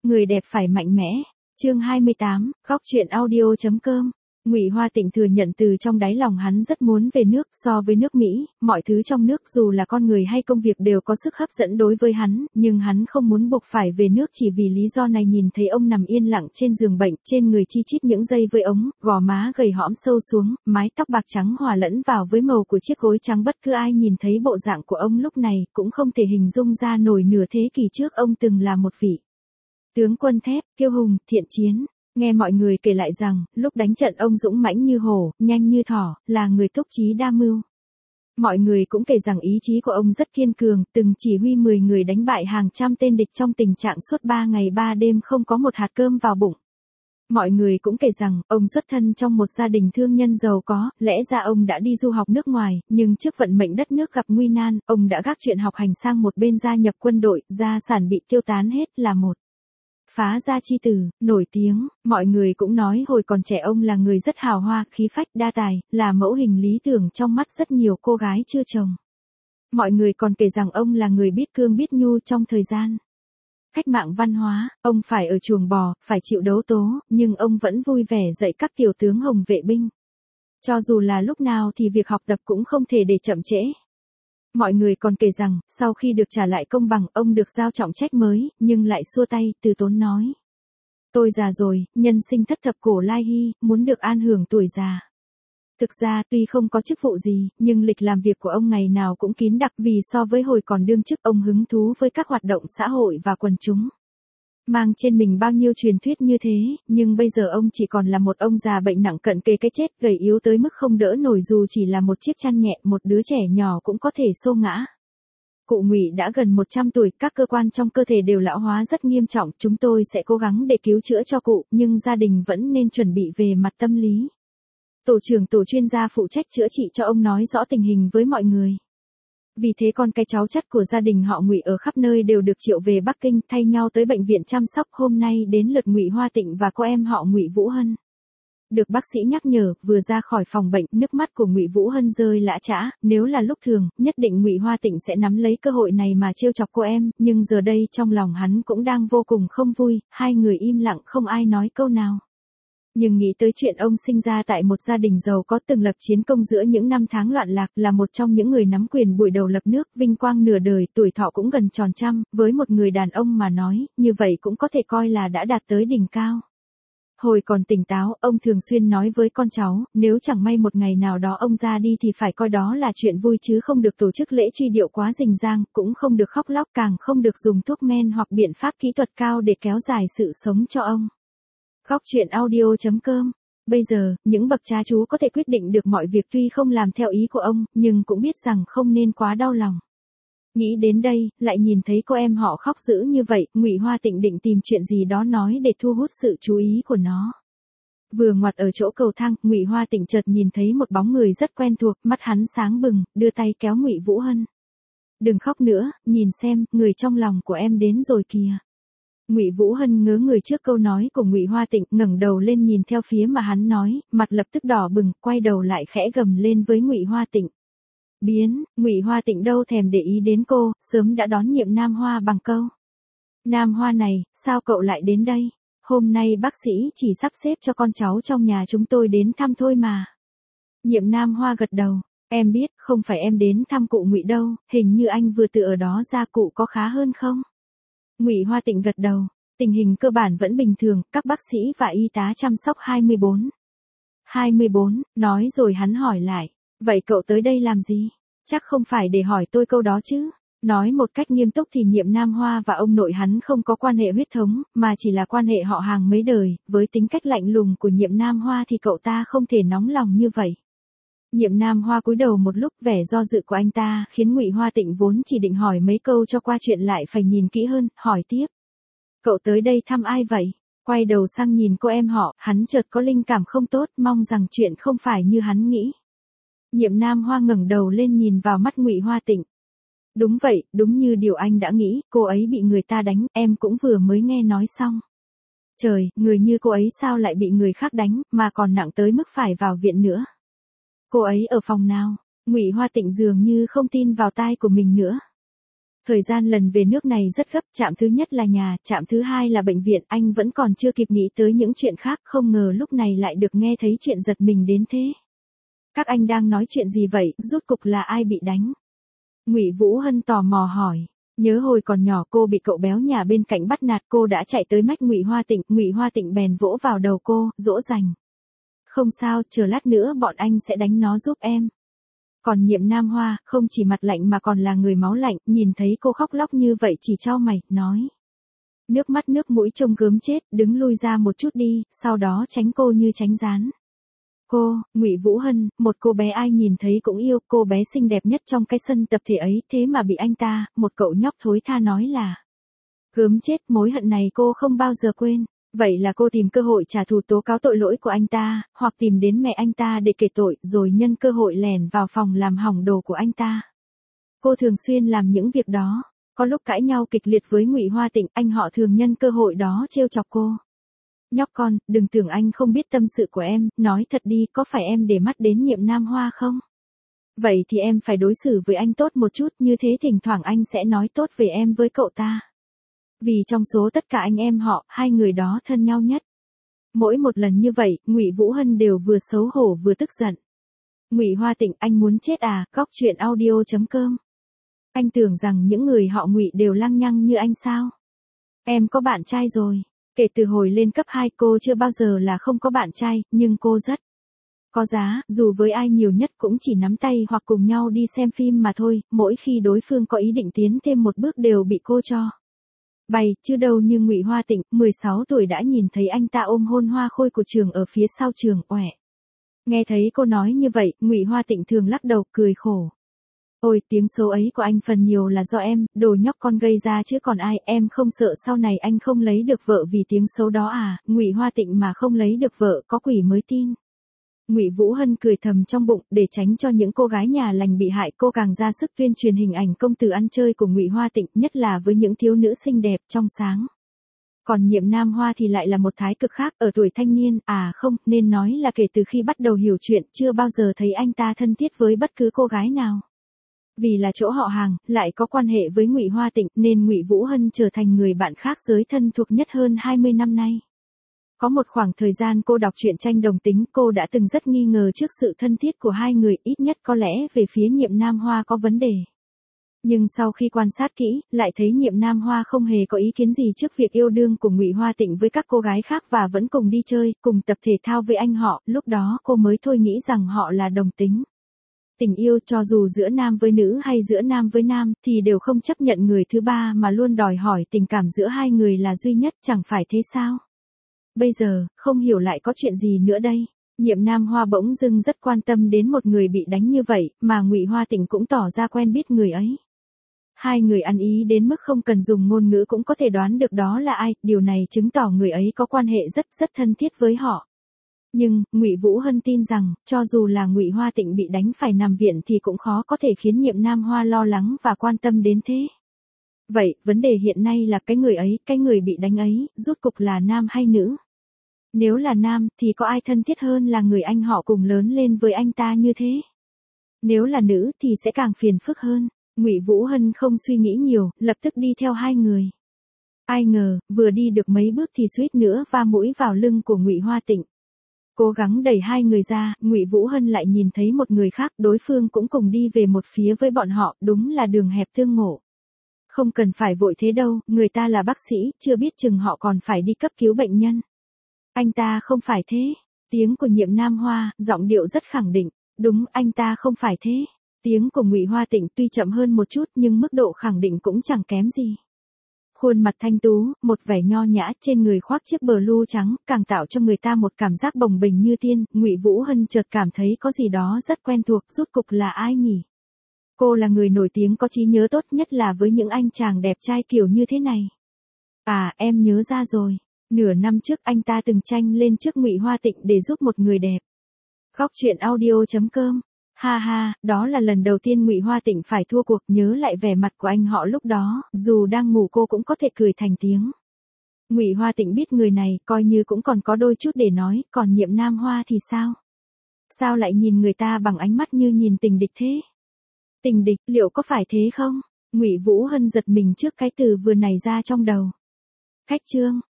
Người đẹp phải mạnh mẽ. Chương 28, góc truyện audio.com. Ngụy Hoa Tịnh thừa nhận từ trong đáy lòng hắn rất muốn về nước, so với nước Mỹ, mọi thứ trong nước dù là con người hay công việc đều có sức hấp dẫn đối với hắn, nhưng hắn không muốn buộc phải về nước chỉ vì lý do này. Nhìn thấy ông nằm yên lặng trên giường bệnh, trên người chi chít những dây với ống, gò má gầy hõm sâu xuống, mái tóc bạc trắng hòa lẫn vào với màu của chiếc gối trắng, bất cứ ai nhìn thấy bộ dạng của ông lúc này cũng không thể hình dung ra nổi nửa thế kỷ trước ông từng là một vị tướng quân thép, kiêu hùng, thiện chiến. Nghe mọi người kể lại rằng, lúc đánh trận ông dũng mãnh như hổ, nhanh như thỏ, là người túc trí đa mưu. Mọi người cũng kể rằng ý chí của ông rất kiên cường, từng chỉ huy 10 người đánh bại hàng trăm tên địch trong tình trạng suốt 3 ngày 3 đêm không có một hạt cơm vào bụng. Mọi người cũng kể rằng, ông xuất thân trong một gia đình thương nhân giàu có, lẽ ra ông đã đi du học nước ngoài, nhưng trước vận mệnh đất nước gặp nguy nan, ông đã gác chuyện học hành sang một bên gia nhập quân đội, gia sản bị tiêu tán hết, là một phá gia chi tử, nổi tiếng. Mọi người cũng nói hồi còn trẻ ông là người rất hào hoa, khí phách, đa tài, là mẫu hình lý tưởng trong mắt rất nhiều cô gái chưa chồng. Mọi người còn kể rằng ông là người biết cương biết nhu trong thời gian cách mạng văn hóa, ông phải ở chuồng bò, phải chịu đấu tố, nhưng ông vẫn vui vẻ dạy các tiểu tướng hồng vệ binh. Cho dù là lúc nào thì việc học tập cũng không thể để chậm trễ. Mọi người còn kể rằng, sau khi được trả lại công bằng, ông được giao trọng trách mới, nhưng lại xua tay, từ tốn nói. Tôi già rồi, nhân sinh thất thập cổ lai hy, muốn được an hưởng tuổi già. Thực ra, tuy không có chức vụ gì, nhưng lịch làm việc của ông ngày nào cũng kín đặc, vì so với hồi còn đương chức, ông hứng thú với các hoạt động xã hội và quần chúng. Mang trên mình bao nhiêu truyền thuyết như thế, nhưng bây giờ ông chỉ còn là một ông già bệnh nặng cận kề cái chết, gầy yếu tới mức không đỡ nổi, dù chỉ là một chiếc chăn nhẹ, một đứa trẻ nhỏ cũng có thể xô ngã. Cụ Ngụy đã gần 100 tuổi, các cơ quan trong cơ thể đều lão hóa rất nghiêm trọng, chúng tôi sẽ cố gắng để cứu chữa cho cụ, nhưng gia đình vẫn nên chuẩn bị về mặt tâm lý. Tổ trưởng tổ chuyên gia phụ trách chữa trị cho ông nói rõ tình hình với mọi người. Vì thế con cái cháu chắt của gia đình họ Ngụy ở khắp nơi đều được triệu về Bắc Kinh, thay nhau tới bệnh viện chăm sóc. Hôm nay đến lượt Ngụy Hoa Tịnh và cô em họ Ngụy Vũ Hân. Được bác sĩ nhắc nhở, vừa ra khỏi phòng bệnh, nước mắt của Ngụy Vũ Hân rơi lã chã. Nếu là lúc thường, nhất định Ngụy Hoa Tịnh sẽ nắm lấy cơ hội này mà trêu chọc cô em, nhưng giờ đây trong lòng hắn cũng đang vô cùng không vui. Hai người im lặng không ai nói câu nào. Nhưng nghĩ tới chuyện ông sinh ra tại một gia đình giàu có, từng lập chiến công giữa những năm tháng loạn lạc, là một trong những người nắm quyền bụi đầu lập nước, vinh quang nửa đời, tuổi thọ cũng gần tròn trăm, với một người đàn ông mà nói, như vậy cũng có thể coi là đã đạt tới đỉnh cao. Hồi còn tỉnh táo, ông thường xuyên nói với con cháu, nếu chẳng may một ngày nào đó ông ra đi thì phải coi đó là chuyện vui chứ không được tổ chức lễ truy điệu quá rình rang, cũng không được khóc lóc, càng không được dùng thuốc men hoặc biện pháp kỹ thuật cao để kéo dài sự sống cho ông. Góc truyện audio.com. Bây giờ, những bậc cha chú có thể quyết định được mọi việc, tuy không làm theo ý của ông, nhưng cũng biết rằng không nên quá đau lòng. Nghĩ đến đây, lại nhìn thấy cô em họ khóc dữ như vậy, Ngụy Hoa Tịnh định tìm chuyện gì đó nói để thu hút sự chú ý của nó. Vừa ngoặt ở chỗ cầu thang, Ngụy Hoa Tịnh chợt nhìn thấy một bóng người rất quen thuộc, mắt hắn sáng bừng, đưa tay kéo Ngụy Vũ Hân. Đừng khóc nữa, nhìn xem, người trong lòng của em đến rồi kìa. Ngụy Vũ Hân ngớ người trước câu nói của Ngụy Hoa Tịnh, ngẩng đầu lên nhìn theo phía mà hắn nói, mặt lập tức đỏ bừng, quay đầu lại khẽ gầm lên với Ngụy Hoa Tịnh. Biến. Ngụy Hoa Tịnh đâu thèm để ý đến cô, sớm đã đón nhiệm Nam Hoa bằng câu. Nam Hoa này, sao cậu lại đến đây? Hôm nay bác sĩ chỉ sắp xếp cho con cháu trong nhà chúng tôi đến thăm thôi mà. Nhiệm Nam Hoa gật đầu. Em biết, không phải em đến thăm cụ Ngụy đâu, hình như anh vừa từ ở đó ra, cụ có khá hơn không? Ngụy Hoa Tịnh gật đầu, tình hình cơ bản vẫn bình thường, các bác sĩ và y tá chăm sóc 24. 24, nói rồi hắn hỏi lại, vậy cậu tới đây làm gì? Chắc không phải để hỏi tôi câu đó chứ? Nói một cách nghiêm túc thì nhiệm Nam Hoa và ông nội hắn không có quan hệ huyết thống, mà chỉ là quan hệ họ hàng mấy đời, với tính cách lạnh lùng của nhiệm Nam Hoa thì cậu ta không thể nóng lòng như vậy. Nhiệm Nam Hoa cúi đầu một lúc, vẻ do dự của anh ta khiến Ngụy Hoa Tịnh vốn chỉ định hỏi mấy câu cho qua chuyện lại phải nhìn kỹ hơn, hỏi tiếp. Cậu tới đây thăm ai vậy? Quay đầu sang nhìn cô em họ, hắn chợt có linh cảm không tốt, mong rằng chuyện không phải như hắn nghĩ. Nhiệm Nam Hoa ngẩng đầu lên nhìn vào mắt Ngụy Hoa Tịnh. Đúng vậy, đúng như điều anh đã nghĩ, cô ấy bị người ta đánh, em cũng vừa mới nghe nói xong. Trời, người như cô ấy sao lại bị người khác đánh, mà còn nặng tới mức phải vào viện nữa. Cô ấy ở phòng nào? Ngụy Hoa Tịnh dường như không tin vào tai của mình nữa. Thời gian lần về nước này rất gấp, trạm thứ nhất là nhà, trạm thứ hai là bệnh viện, anh vẫn còn chưa kịp nghĩ tới những chuyện khác, không ngờ lúc này lại được nghe thấy chuyện giật mình đến thế. Các anh đang nói chuyện gì vậy, rốt cục là ai bị đánh? Ngụy Vũ Hân tò mò hỏi. Nhớ hồi còn nhỏ cô bị cậu béo nhà bên cạnh bắt nạt, cô đã chạy tới mách Ngụy Hoa Tịnh bèn vỗ vào đầu cô, dỗ dành. Không sao, chờ lát nữa bọn anh sẽ đánh nó giúp em. Còn Nhiệm Nam Hoa, không chỉ mặt lạnh mà còn là người máu lạnh, nhìn thấy cô khóc lóc như vậy chỉ chau mày, nói. Nước mắt nước mũi trông gớm chết, đứng lui ra một chút đi, sau đó tránh cô như tránh rán. Cô, Ngụy Vũ Hân, một cô bé ai nhìn thấy cũng yêu, cô bé xinh đẹp nhất trong cái sân tập thể ấy, thế mà bị anh ta, một cậu nhóc thối tha nói là. Gớm chết, mối hận này cô không bao giờ quên. Vậy là cô tìm cơ hội trả thù tố cáo tội lỗi của anh ta, hoặc tìm đến mẹ anh ta để kể tội, rồi nhân cơ hội lẻn vào phòng làm hỏng đồ của anh ta. Cô thường xuyên làm những việc đó. Có lúc cãi nhau kịch liệt với Ngụy Hoa Tịnh, anh họ thường nhân cơ hội đó trêu chọc cô. Nhóc con, đừng tưởng anh không biết tâm sự của em, nói thật đi, có phải em để mắt đến Nhiệm Nam Hoa không? Vậy thì em phải đối xử với anh tốt một chút, như thế thỉnh thoảng anh sẽ nói tốt về em với cậu ta. Vì trong số tất cả anh em họ, hai người đó thân nhau nhất. Mỗi một lần như vậy, Ngụy Vũ Hân đều vừa xấu hổ vừa tức giận. Ngụy Hoa Tịnh, anh muốn chết à? Góc truyện audio.com. Anh tưởng rằng những người họ Ngụy đều lăng nhăng như anh sao? Em có bạn trai rồi. Kể từ hồi lên cấp 2 cô chưa bao giờ là không có bạn trai, nhưng cô rất có giá, dù với ai nhiều nhất cũng chỉ nắm tay hoặc cùng nhau đi xem phim mà thôi, mỗi khi đối phương có ý định tiến thêm một bước đều bị cô cho bày, chứ đâu như Ngụy Hoa Tịnh, 16 tuổi đã nhìn thấy anh ta ôm hôn Hoa Khôi của trường ở phía sau trường, oẻ. Nghe thấy cô nói như vậy, Ngụy Hoa Tịnh thường lắc đầu, cười khổ. Ôi, tiếng xấu ấy của anh phần nhiều là do em, đồ nhóc con gây ra chứ còn ai, em không sợ sau này anh không lấy được vợ vì tiếng xấu đó à? Ngụy Hoa Tịnh mà không lấy được vợ, có quỷ mới tin. Ngụy Vũ Hân cười thầm trong bụng, để tránh cho những cô gái nhà lành bị hại, cô càng ra sức tuyên truyền hình ảnh công tử ăn chơi của Ngụy Hoa Tịnh, nhất là với những thiếu nữ xinh đẹp, trong sáng. Còn Nhiệm Nam Hoa thì lại là một thái cực khác, ở tuổi thanh niên, không, nên nói là kể từ khi bắt đầu hiểu chuyện, chưa bao giờ thấy anh ta thân thiết với bất cứ cô gái nào. Vì là chỗ họ hàng, lại có quan hệ với Ngụy Hoa Tịnh, nên Ngụy Vũ Hân trở thành người bạn khác giới thân thuộc nhất hơn 20 năm nay. Có một khoảng thời gian cô đọc truyện tranh đồng tính, cô đã từng rất nghi ngờ trước sự thân thiết của hai người, ít nhất có lẽ về phía Nhiệm Nam Hoa có vấn đề. Nhưng sau khi quan sát kỹ, lại thấy Nhiệm Nam Hoa không hề có ý kiến gì trước việc yêu đương của Ngụy Hoa Tịnh với các cô gái khác và vẫn cùng đi chơi, cùng tập thể thao với anh họ, lúc đó cô mới thôi nghĩ rằng họ là đồng tính. Tình yêu cho dù giữa nam với nữ hay giữa nam với nam thì đều không chấp nhận người thứ ba mà luôn đòi hỏi tình cảm giữa hai người là duy nhất, chẳng phải thế sao? Bây giờ, không hiểu lại có chuyện gì nữa đây. Nhiệm Nam Hoa bỗng dưng rất quan tâm đến một người bị đánh như vậy, mà Ngụy Hoa Tịnh cũng tỏ ra quen biết người ấy. Hai người ăn ý đến mức không cần dùng ngôn ngữ cũng có thể đoán được đó là ai, điều này chứng tỏ người ấy có quan hệ rất thân thiết với họ. Nhưng, Ngụy Vũ Hân tin rằng, cho dù là Ngụy Hoa Tịnh bị đánh phải nằm viện thì cũng khó có thể khiến Nhiệm Nam Hoa lo lắng và quan tâm đến thế. Vậy, vấn đề hiện nay là cái người bị đánh ấy, rốt cục là nam hay nữ? Nếu là nam, thì có ai thân thiết hơn là người anh họ cùng lớn lên với anh ta như thế? Nếu là nữ thì sẽ càng phiền phức hơn. Ngụy Vũ Hân không suy nghĩ nhiều, lập tức đi theo hai người. Ai ngờ, vừa đi được mấy bước thì suýt nữa va mũi vào lưng của Ngụy Hoa Tịnh. Cố gắng đẩy hai người ra, Ngụy Vũ Hân lại nhìn thấy một người khác, đối phương cũng cùng đi về một phía với bọn họ, đúng là đường hẹp tương ngộ. Không cần phải vội thế đâu, người ta là bác sĩ, chưa biết chừng họ còn phải đi cấp cứu bệnh nhân. Anh ta không phải thế. Tiếng của Nhiệm Nam Hoa, giọng điệu rất khẳng định. Đúng, anh ta không phải thế. Tiếng của Ngụy Hoa Tịnh tuy chậm hơn một chút nhưng mức độ khẳng định cũng chẳng kém gì. Khuôn mặt thanh tú, một vẻ nho nhã, trên người khoác chiếc blue trắng, càng tạo cho người ta một cảm giác bồng bềnh như tiên. Ngụy Vũ Hân chợt cảm thấy có gì đó rất quen thuộc, rốt cục là ai nhỉ? Cô là người nổi tiếng có trí nhớ tốt nhất là với những anh chàng đẹp trai kiểu như thế này. À, em nhớ ra rồi. Nửa năm trước anh ta từng tranh lên trước Ngụy Hoa Tịnh để giúp một người đẹp. Góc truyện audio.com. Ha ha, đó là lần đầu tiên Ngụy Hoa Tịnh phải thua cuộc, nhớ lại vẻ mặt của anh họ lúc đó, dù đang ngủ cô cũng có thể cười thành tiếng. Ngụy Hoa Tịnh biết người này, coi như cũng còn có đôi chút để nói, còn Nhiệm Nam Hoa thì sao? Sao lại nhìn người ta bằng ánh mắt như nhìn tình địch thế? Tình địch, liệu có phải thế không? Ngụy Vũ Hân giật mình trước cái từ vừa nảy ra trong đầu. Khách trương,